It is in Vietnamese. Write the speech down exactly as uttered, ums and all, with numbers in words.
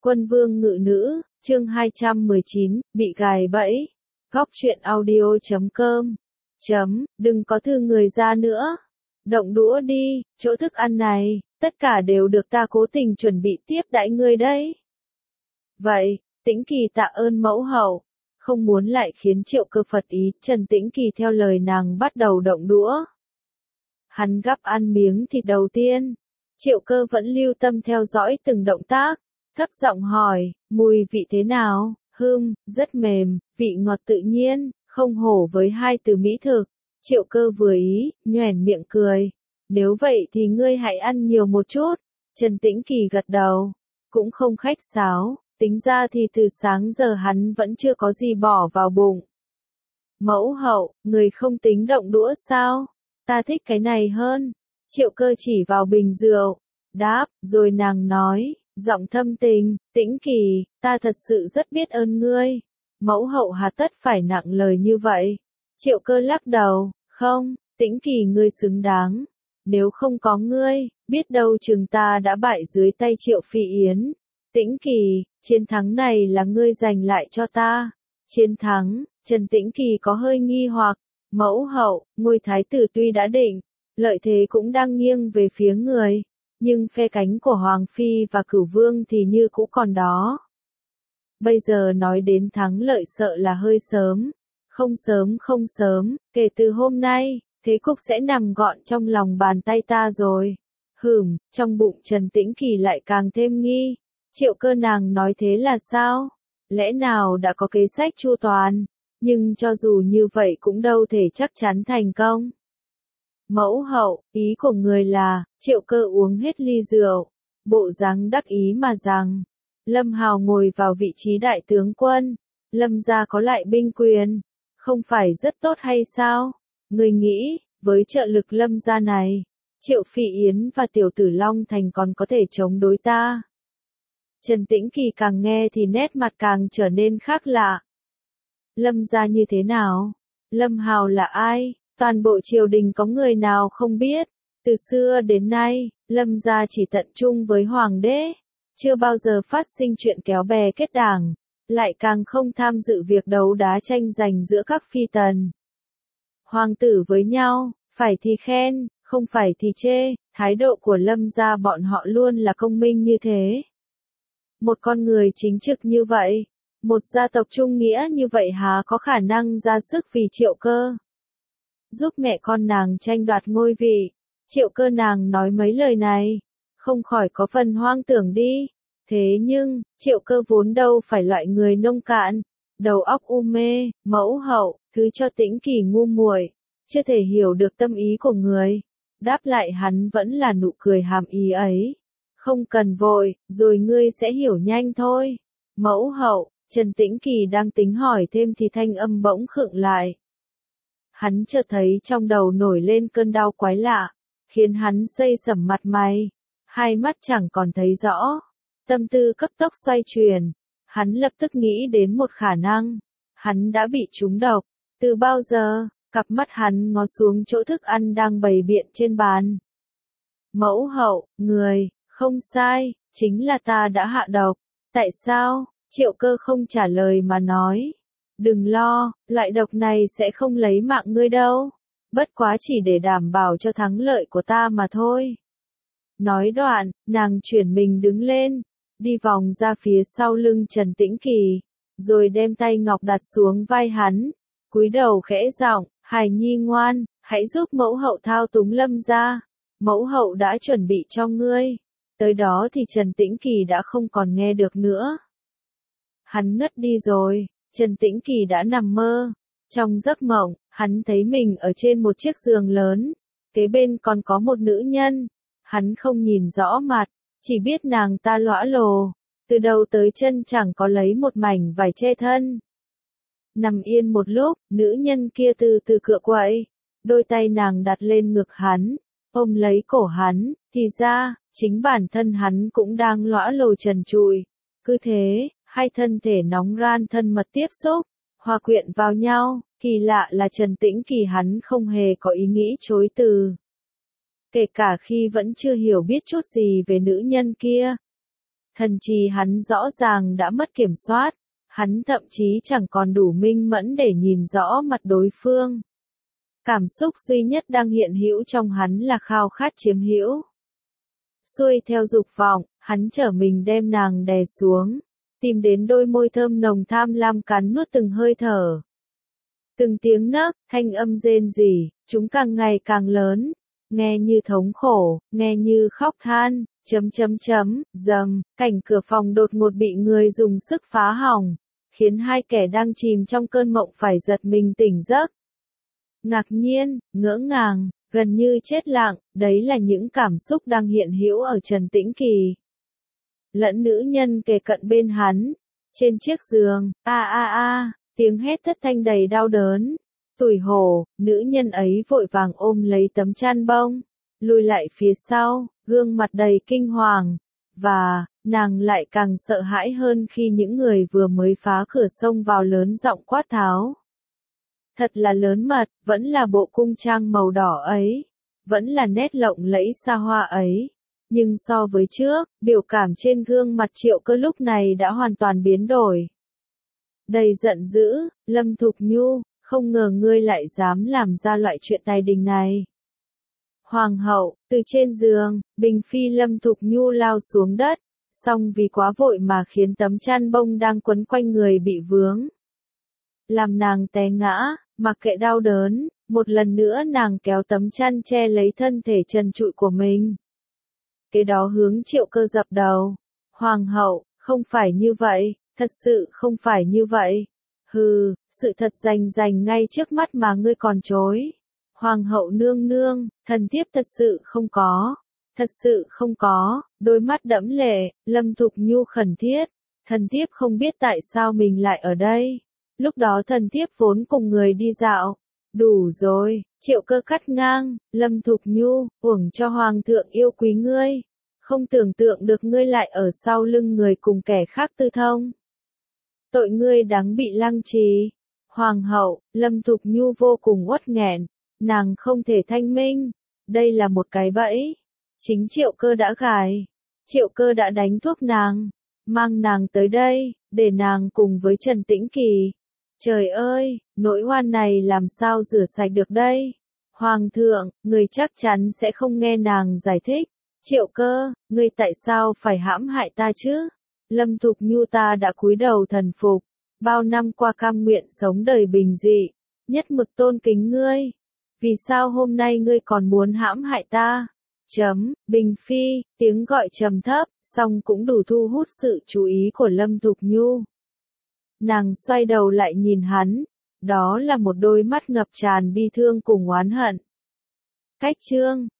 Quân vương ngự nữ, chương hai trăm mười chín, bị gài bẫy. Góc truyện audio chấm com. Chấm, đừng có thư người ra nữa. Động đũa đi, chỗ thức ăn này, tất cả đều được ta cố tình chuẩn bị tiếp đãi ngươi đấy. Vậy, Tĩnh Kỳ tạ ơn mẫu hậu. Không muốn lại khiến Triệu Cơ phật ý, Trần Tĩnh Kỳ theo lời nàng bắt đầu động đũa. Hắn gắp ăn miếng thịt đầu tiên. Triệu Cơ vẫn lưu tâm theo dõi từng động tác, thấp giọng hỏi, mùi vị thế nào? Hừm, rất mềm, vị ngọt tự nhiên, không hổ với hai từ mỹ thực. Triệu Cơ vừa ý, nhoẻn miệng cười. Nếu vậy thì ngươi hãy ăn nhiều một chút. Trần Tĩnh Kỳ gật đầu, cũng không khách sáo, tính ra thì từ sáng giờ hắn vẫn chưa có gì bỏ vào bụng. Mẫu hậu, người không tính động đũa sao? Ta thích cái này hơn. Triệu Cơ chỉ vào bình rượu, đáp, rồi nàng nói, giọng thâm tình, Tĩnh Kỳ, ta thật sự rất biết ơn ngươi. Mẫu hậu hà tất phải nặng lời như vậy. Triệu Cơ lắc đầu, không, Tĩnh Kỳ ngươi xứng đáng. Nếu không có ngươi, biết đâu chừng ta đã bại dưới tay Triệu Phi Yến. Tĩnh Kỳ, chiến thắng này là ngươi giành lại cho ta. Chiến thắng, Trần Tĩnh Kỳ có hơi nghi hoặc, mẫu hậu, ngôi thái tử tuy đã định, lợi thế cũng đang nghiêng về phía người, nhưng phe cánh của Hoàng Phi và Cửu Vương thì như cũ còn đó. Bây giờ nói đến thắng lợi sợ là hơi sớm, không sớm không sớm, kể từ hôm nay, thế cục sẽ nằm gọn trong lòng bàn tay ta rồi. Hửm, trong bụng Trần Tĩnh Kỳ lại càng thêm nghi, Triệu Cơ nàng nói thế là sao? Lẽ nào đã có kế sách chu toàn, nhưng cho dù như vậy cũng đâu thể chắc chắn thành công. Mẫu hậu, ý của người là, Triệu Cơ uống hết ly rượu, bộ dáng đắc ý mà rằng, Lâm Hào ngồi vào vị trí đại tướng quân, Lâm gia có lại binh quyền, không phải rất tốt hay sao? Người nghĩ, với trợ lực Lâm gia này, Triệu Phi Yến và Tiểu Tử Long Thành còn có thể chống đối ta. Trần Tĩnh Kỳ càng nghe thì nét mặt càng trở nên khác lạ. Lâm gia như thế nào? Lâm Hào là ai? Toàn bộ triều đình có người nào không biết? Từ xưa đến nay, Lâm gia chỉ tận trung với hoàng đế, chưa bao giờ phát sinh chuyện kéo bè kết đảng, lại càng không tham dự việc đấu đá tranh giành giữa các phi tần. Hoàng tử với nhau, phải thì khen, không phải thì chê, thái độ của Lâm gia bọn họ luôn là công minh như thế. Một con người chính trực như vậy, một gia tộc trung nghĩa như vậy há có khả năng ra sức vì Triệu Cơ giúp mẹ con nàng tranh đoạt ngôi vị. Triệu Cơ nàng nói mấy lời này, không khỏi có phần hoang tưởng đi. Thế nhưng, Triệu Cơ vốn đâu phải loại người nông cạn, đầu óc u mê, mẫu hậu, thứ cho Tĩnh Kỳ ngu muội, chưa thể hiểu được tâm ý của người. Đáp lại hắn vẫn là nụ cười hàm ý ấy. Không cần vội, rồi ngươi sẽ hiểu nhanh thôi. Mẫu hậu, Trần Tĩnh Kỳ đang tính hỏi thêm thì thanh âm bỗng khựng lại. Hắn chợt thấy trong đầu nổi lên cơn đau quái lạ, khiến hắn xây sẩm mặt mày, hai mắt chẳng còn thấy rõ. Tâm tư cấp tốc xoay chuyển, hắn lập tức nghĩ đến một khả năng, hắn đã bị trúng độc. Từ bao giờ? Cặp mắt hắn ngó xuống chỗ thức ăn đang bày biện trên bàn. Mẫu hậu, người, không sai, chính là ta đã hạ độc. Tại sao? Triệu Cơ không trả lời mà nói. Đừng lo, loại độc này sẽ không lấy mạng ngươi đâu. Bất quá chỉ để đảm bảo cho thắng lợi của ta mà thôi. Nói đoạn, nàng chuyển mình đứng lên, đi vòng ra phía sau lưng Trần Tĩnh Kỳ, rồi đem tay ngọc đặt xuống vai hắn, cúi đầu khẽ giọng, Hải Nhi ngoan, hãy giúp mẫu hậu thao túng Lâm gia. Mẫu hậu đã chuẩn bị cho ngươi. Tới đó thì Trần Tĩnh Kỳ đã không còn nghe được nữa. Hắn ngất đi rồi, Trần Tĩnh Kỳ đã nằm mơ. Trong giấc mộng, hắn thấy mình ở trên một chiếc giường lớn, kế bên còn có một nữ nhân. Hắn không nhìn rõ mặt, chỉ biết nàng ta lõa lồ, từ đầu tới chân chẳng có lấy một mảnh vải che thân. Nằm yên một lúc, nữ nhân kia từ từ cựa quậy, đôi tay nàng đặt lên ngực hắn, ôm lấy cổ hắn, thì ra, chính bản thân hắn cũng đang lõa lồ trần trụi. Cứ thế, hai thân thể nóng ran thân mật tiếp xúc, hòa quyện vào nhau, kỳ lạ là Trần Tĩnh Kỳ hắn không hề có ý nghĩ chối từ. Kể cả khi vẫn chưa hiểu biết chút gì về nữ nhân kia. Thần trí hắn rõ ràng đã mất kiểm soát, hắn thậm chí chẳng còn đủ minh mẫn để nhìn rõ mặt đối phương. Cảm xúc duy nhất đang hiện hữu trong hắn là khao khát chiếm hữu. Xuôi theo dục vọng, hắn trở mình đem nàng đè xuống, tìm đến đôi môi thơm nồng tham lam cắn nuốt từng hơi thở. Từng tiếng nấc, thanh âm rên rỉ, chúng càng ngày càng lớn, nghe như thống khổ, nghe như khóc than, chấm chấm chấm, dầm, cảnh cửa phòng đột ngột bị người dùng sức phá hỏng, khiến hai kẻ đang chìm trong cơn mộng phải giật mình tỉnh giấc. Ngạc nhiên, ngỡ ngàng, gần như chết lặng, đấy là những cảm xúc đang hiện hữu ở Trần Tĩnh Kỳ. Lẫn nữ nhân kề cận bên hắn, trên chiếc giường, a a a, tiếng hét thất thanh đầy đau đớn. Tủi hổ, nữ nhân ấy vội vàng ôm lấy tấm chăn bông, lùi lại phía sau, gương mặt đầy kinh hoàng, và, nàng lại càng sợ hãi hơn khi những người vừa mới phá cửa xông vào lớn giọng quát tháo. Thật là lớn mật, vẫn là bộ cung trang màu đỏ ấy, vẫn là nét lộng lẫy xa hoa ấy. Nhưng so với trước, biểu cảm trên gương mặt Triệu Cơ lúc này đã hoàn toàn biến đổi. Đầy giận dữ, Lâm Thục Nhu, không ngờ ngươi lại dám làm ra loại chuyện tài đình này. Hoàng hậu, từ trên giường, Bình Phi Lâm Thục Nhu lao xuống đất, song vì quá vội mà khiến tấm chăn bông đang quấn quanh người bị vướng. Làm nàng té ngã, mặc kệ đau đớn, một lần nữa nàng kéo tấm chăn che lấy thân thể trần trụi của mình. Kế đó hướng Triệu Cơ dập đầu. Hoàng hậu, không phải như vậy, thật sự không phải như vậy. Hừ, sự thật rành rành ngay trước mắt mà ngươi còn chối. Hoàng hậu nương nương, thần thiếp thật sự không có. Thật sự không có, đôi mắt đẫm lệ, Lâm Thục Nhu khẩn thiết. Thần thiếp không biết tại sao mình lại ở đây. Lúc đó thần thiếp vốn cùng người đi dạo. Đủ rồi, Triệu Cơ cắt ngang, Lâm Thục Nhu, uổng cho hoàng thượng yêu quý ngươi. Không tưởng tượng được ngươi lại ở sau lưng người cùng kẻ khác tư thông. Tội ngươi đáng bị lăng trì. Hoàng hậu, Lâm Thục Nhu vô cùng uất nghẹn, nàng không thể thanh minh. Đây là một cái bẫy. Chính Triệu Cơ đã gài. Triệu Cơ đã đánh thuốc nàng, mang nàng tới đây, để nàng cùng với Trần Tĩnh Kỳ. Trời ơi, nỗi oan này làm sao rửa sạch được đây? Hoàng thượng, người chắc chắn sẽ không nghe nàng giải thích. Triệu Cơ, ngươi tại sao phải hãm hại ta chứ? Lâm Thục Nhu ta đã cúi đầu thần phục, bao năm qua cam nguyện sống đời bình dị, nhất mực tôn kính ngươi. Vì sao hôm nay ngươi còn muốn hãm hại ta? Chấm, Bình Phi, tiếng gọi trầm thấp, song cũng đủ thu hút sự chú ý của Lâm Thục Nhu. Nàng xoay đầu lại nhìn hắn, đó là một đôi mắt ngập tràn bi thương cùng oán hận. Cách chương